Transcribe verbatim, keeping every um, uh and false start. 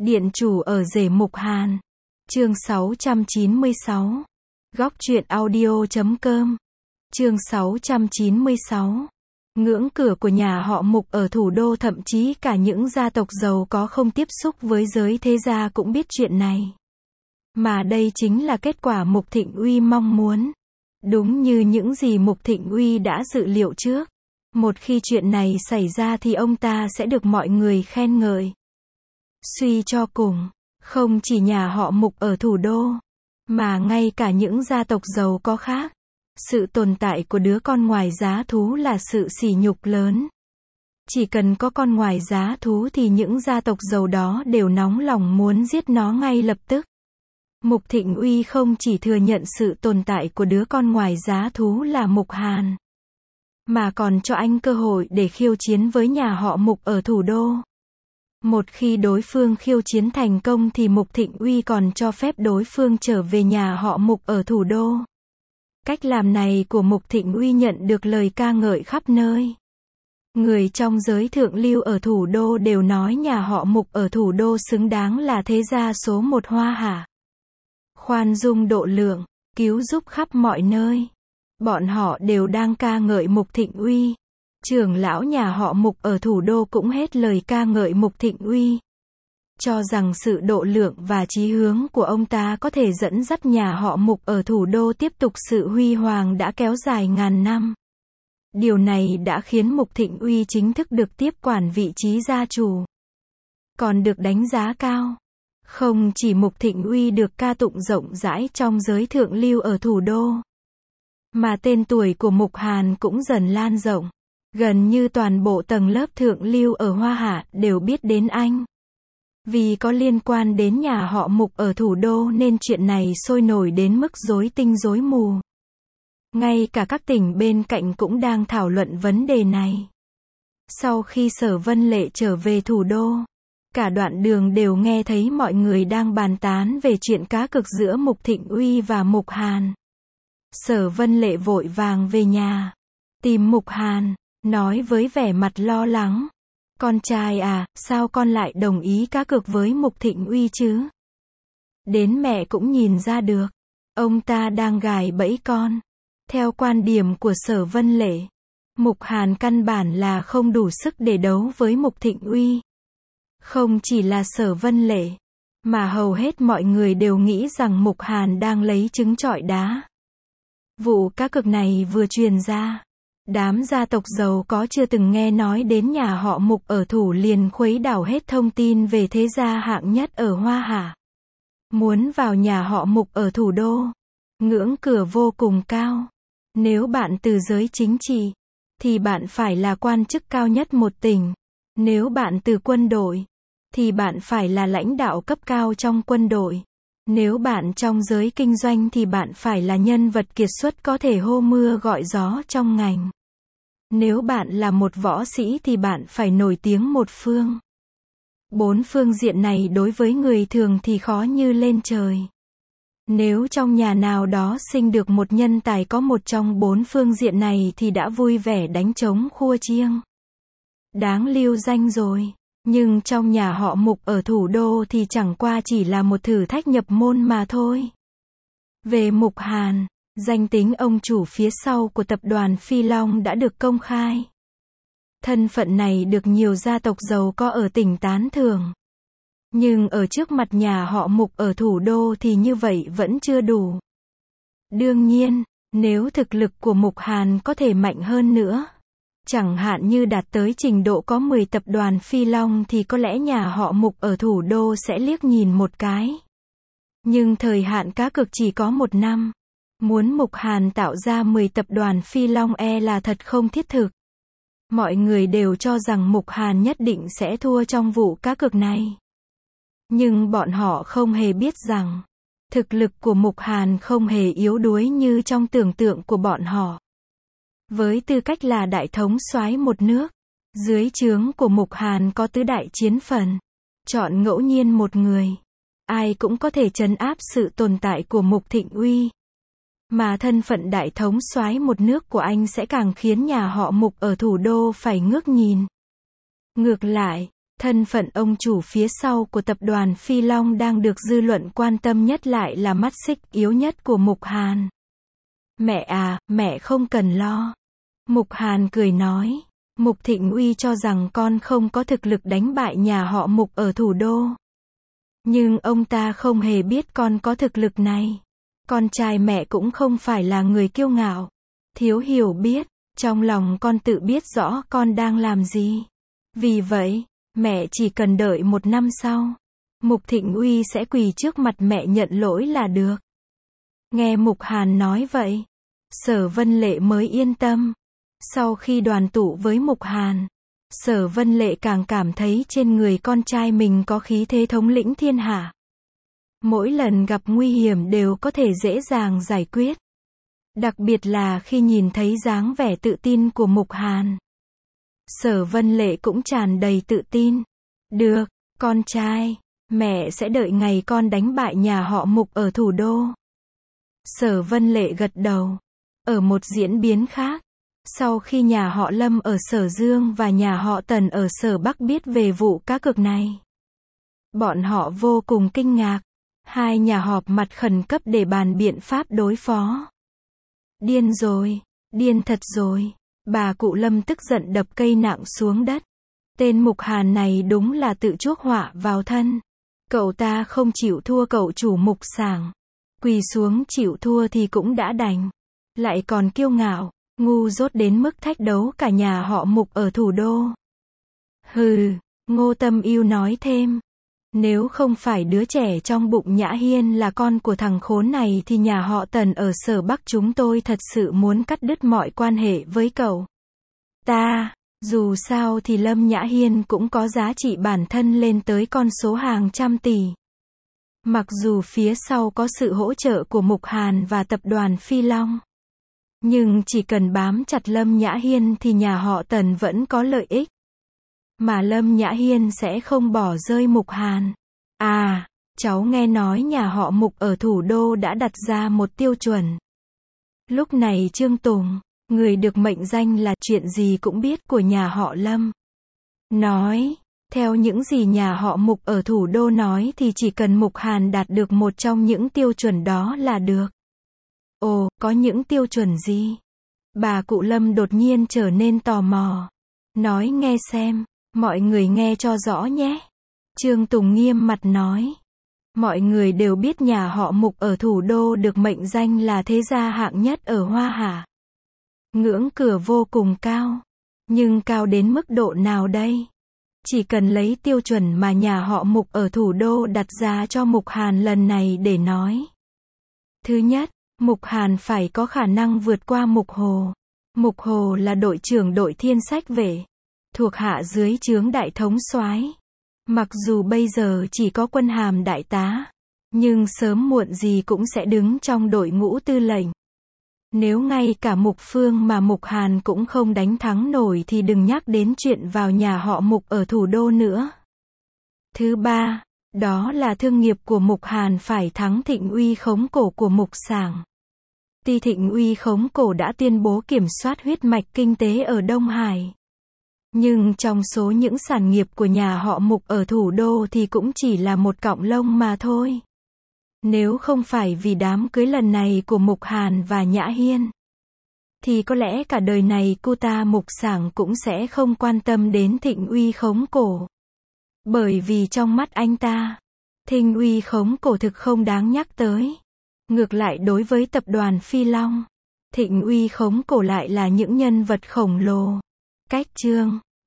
Điện chủ ở rể Mục Hàn. Chương sáu trăm chín mươi sáu. Góc truyện audio chấm com. Chương sáu trăm chín mươi sáu. Ngưỡng cửa của nhà họ Mục ở thủ đô, thậm chí cả những gia tộc giàu có không tiếp xúc với giới thế gia cũng biết chuyện này. Mà đây chính là kết quả Mục Thịnh Uy mong muốn. Đúng như những gì Mục Thịnh Uy đã dự liệu trước. Một khi chuyện này xảy ra thì ông ta sẽ được mọi người khen ngợi. Suy cho cùng, không chỉ nhà họ Mục ở thủ đô, mà ngay cả những gia tộc giàu có khác, sự tồn tại của đứa con ngoài giá thú là sự sỉ nhục lớn. Chỉ cần có con ngoài giá thú thì những gia tộc giàu đó đều nóng lòng muốn giết nó ngay lập tức. Mục Thịnh Uy không chỉ thừa nhận sự tồn tại của đứa con ngoài giá thú là Mục Hàn, mà còn cho anh cơ hội để khiêu chiến với nhà họ Mục ở thủ đô. Một khi đối phương khiêu chiến thành công thì Mục Thịnh Uy còn cho phép đối phương trở về nhà họ Mục ở thủ đô. Cách làm này của Mục Thịnh Uy nhận được lời ca ngợi khắp nơi. Người trong giới thượng lưu ở thủ đô đều nói nhà họ Mục ở thủ đô xứng đáng là thế gia số một Hoa Hạ. Khoan dung độ lượng, cứu giúp khắp mọi nơi. Bọn họ đều đang ca ngợi Mục Thịnh Uy. Trưởng lão nhà họ Mục ở thủ đô cũng hết lời ca ngợi Mục Thịnh Uy, cho rằng sự độ lượng và chí hướng của ông ta có thể dẫn dắt nhà họ Mục ở thủ đô tiếp tục sự huy hoàng đã kéo dài ngàn năm. Điều này đã khiến Mục Thịnh Uy chính thức được tiếp quản vị trí gia chủ, còn được đánh giá cao. Không chỉ Mục Thịnh Uy được ca tụng rộng rãi trong giới thượng lưu ở thủ đô, mà tên tuổi của Mục Hàn cũng dần lan rộng. Gần như toàn bộ tầng lớp thượng lưu ở Hoa Hạ đều biết đến anh. Vì có liên quan đến nhà họ Mục ở thủ đô nên chuyện này sôi nổi đến mức rối tinh rối mù. Ngay cả các tỉnh bên cạnh cũng đang thảo luận vấn đề này. Sau khi Sở Vân Lệ trở về thủ đô, cả đoạn đường đều nghe thấy mọi người đang bàn tán về chuyện cá cược giữa Mục Thịnh Uy và Mục Hàn. Sở Vân Lệ vội vàng về nhà, tìm Mục Hàn, nói với vẻ mặt lo lắng. Con trai à, sao con lại đồng ý cá cược với Mục Thịnh Uy chứ? Đến mẹ cũng nhìn ra được, ông ta đang gài bẫy con. Theo quan điểm của Sở Vân Lệ, Mục Hàn căn bản là không đủ sức để đấu với Mục Thịnh Uy. Không chỉ là Sở Vân Lệ, mà hầu hết mọi người đều nghĩ rằng Mục Hàn đang lấy trứng trọi đá. Vụ cá cược này vừa truyền ra, đám gia tộc giàu có chưa từng nghe nói đến nhà họ Mục ở thủ liền khuấy đảo hết thông tin về thế gia hạng nhất ở Hoa Hạ. Muốn vào nhà họ Mục ở thủ đô, ngưỡng cửa vô cùng cao. Nếu bạn từ giới chính trị, thì bạn phải là quan chức cao nhất một tỉnh. Nếu bạn từ quân đội, thì bạn phải là lãnh đạo cấp cao trong quân đội. Nếu bạn trong giới kinh doanh thì bạn phải là nhân vật kiệt xuất có thể hô mưa gọi gió trong ngành. Nếu bạn là một võ sĩ thì bạn phải nổi tiếng một phương. Bốn phương diện này đối với người thường thì khó như lên trời. Nếu trong nhà nào đó sinh được một nhân tài có một trong bốn phương diện này thì đã vui vẻ đánh trống khua chiêng. Đáng lưu danh rồi. Nhưng trong nhà họ Mục ở thủ đô thì chẳng qua chỉ là một thử thách nhập môn mà thôi. Về Mục Hàn, danh tính ông chủ phía sau của tập đoàn Phi Long đã được công khai. Thân phận này được nhiều gia tộc giàu có ở tỉnh tán thưởng. Nhưng ở trước mặt nhà họ Mục ở thủ đô thì như vậy vẫn chưa đủ. Đương nhiên, nếu thực lực của Mục Hàn có thể mạnh hơn nữa, chẳng hạn như đạt tới trình độ có mười tập đoàn Phi Long thì có lẽ nhà họ Mục ở thủ đô sẽ liếc nhìn một cái. Nhưng thời hạn cá cược chỉ có một năm. Muốn Mục Hàn tạo ra mười tập đoàn Phi Long e là thật không thiết thực. Mọi người đều cho rằng Mục Hàn nhất định sẽ thua trong vụ cá cược này. Nhưng bọn họ không hề biết rằng, thực lực của Mục Hàn không hề yếu đuối như trong tưởng tượng của bọn họ. Với tư cách là đại thống soái một nước, dưới trướng của Mục Hàn có tứ đại chiến phần. Chọn ngẫu nhiên một người, ai cũng có thể trấn áp sự tồn tại của Mục Thịnh Uy. Mà thân phận đại thống soái một nước của anh sẽ càng khiến nhà họ Mục ở thủ đô phải ngước nhìn. Ngược lại, Thân phận ông chủ phía sau của tập đoàn Phi Long đang được dư luận quan tâm nhất lại là mắt xích yếu nhất của Mục Hàn. Mẹ à, mẹ không cần lo. Mục Hàn cười nói. Mục Thịnh Uy cho rằng con không có thực lực đánh bại nhà họ Mục ở thủ đô. Nhưng ông ta không hề biết con có thực lực này. Con trai mẹ cũng không phải là người kiêu ngạo, thiếu hiểu biết, trong lòng con tự biết rõ con đang làm gì. Vì vậy, mẹ chỉ cần đợi một năm sau, Mục Thịnh Uy sẽ quỳ trước mặt mẹ nhận lỗi là được. Nghe Mục Hàn nói vậy, Sở Vân Lệ mới yên tâm. Sau khi đoàn tụ với Mục Hàn, Sở Vân Lệ càng cảm thấy trên người con trai mình có khí thế thống lĩnh thiên hạ. Mỗi lần gặp nguy hiểm đều có thể dễ dàng giải quyết. Đặc biệt là khi nhìn thấy dáng vẻ tự tin của Mục Hàn. Sở Vân Lệ cũng tràn đầy tự tin. Được, con trai, mẹ sẽ đợi ngày con đánh bại nhà họ Mục ở thủ đô. Sở Vân Lệ gật đầu. Ở một diễn biến khác, sau khi nhà họ Lâm ở Sở Dương và nhà họ Tần ở Sở Bắc biết về vụ cá cược này, bọn họ vô cùng kinh ngạc. Hai nhà họp mặt khẩn cấp để bàn biện pháp đối phó. Điên rồi, điên thật rồi. Bà cụ Lâm tức giận đập cây nặng xuống đất. Tên Mục Hàn này đúng là tự chuốc họa vào thân. Cậu ta không chịu thua cậu chủ Mục Sảng. Quỳ xuống chịu thua thì cũng đã đành. Lại còn kiêu ngạo, ngu dốt đến mức thách đấu cả nhà họ Mục ở thủ đô. Hừ, Ngô Tâm Ưu nói thêm. Nếu không phải đứa trẻ trong bụng Nhã Hiên là con của thằng khốn này thì nhà họ Tần ở Sở Bắc chúng tôi thật sự muốn cắt đứt mọi quan hệ với cậu ta. Dù sao thì Lâm Nhã Hiên cũng có giá trị bản thân lên tới con số hàng trăm tỷ. Mặc dù phía sau có sự hỗ trợ của Mục Hàn và tập đoàn Phi Long, nhưng chỉ cần bám chặt Lâm Nhã Hiên thì nhà họ Tần vẫn có lợi ích. Mà Lâm Nhã Hiên sẽ không bỏ rơi Mục Hàn. À, cháu nghe nói nhà họ Mục ở thủ đô đã đặt ra một tiêu chuẩn. Lúc này Trương Tùng, người được mệnh danh là chuyện gì cũng biết của nhà họ Lâm, nói, theo những gì nhà họ Mục ở thủ đô nói thì chỉ cần Mục Hàn đạt được một trong những tiêu chuẩn đó là được. Ồ, có những tiêu chuẩn gì? Bà cụ Lâm đột nhiên trở nên tò mò. Nói nghe xem. Mọi người nghe cho rõ nhé. Trương Tùng nghiêm mặt nói. Mọi người đều biết nhà họ Mục ở thủ đô được mệnh danh là thế gia hạng nhất ở Hoa Hạ. Ngưỡng cửa vô cùng cao. Nhưng cao đến mức độ nào đây? Chỉ cần lấy tiêu chuẩn mà nhà họ Mục ở thủ đô đặt ra cho Mục Hàn lần này để nói. Thứ nhất, Mục Hàn phải có khả năng vượt qua Mục Hồ. Mục Hồ là đội trưởng đội Thiên Sách Vệ, thuộc hạ dưới trướng đại thống soái. Mặc dù bây giờ chỉ có quân hàm đại tá, nhưng sớm muộn gì cũng sẽ đứng trong đội ngũ tư lệnh. Nếu ngay cả Mục Phương mà Mục Hàn cũng không đánh thắng nổi thì đừng nhắc đến chuyện vào nhà họ Mục ở thủ đô nữa. Thứ ba, đó là thương nghiệp của Mục Hàn phải thắng Thịnh Uy khống cổ của Mục Sảng. Tuy Thịnh Uy khống cổ đã tuyên bố kiểm soát huyết mạch kinh tế ở Đông Hải, nhưng trong số những sản nghiệp của nhà họ Mục ở thủ đô thì cũng chỉ là một cọng lông mà thôi. Nếu không phải vì đám cưới lần này của Mục Hàn và Nhã Hiên, thì có lẽ cả đời này cô ta Mục Sảng cũng sẽ không quan tâm đến Thịnh Uy khống cổ. Bởi vì trong mắt anh ta, Thịnh Uy khống cổ thực không đáng nhắc tới. Ngược lại đối với tập đoàn Phi Long, Thịnh Uy khống cổ lại là những nhân vật khổng lồ. Cách chương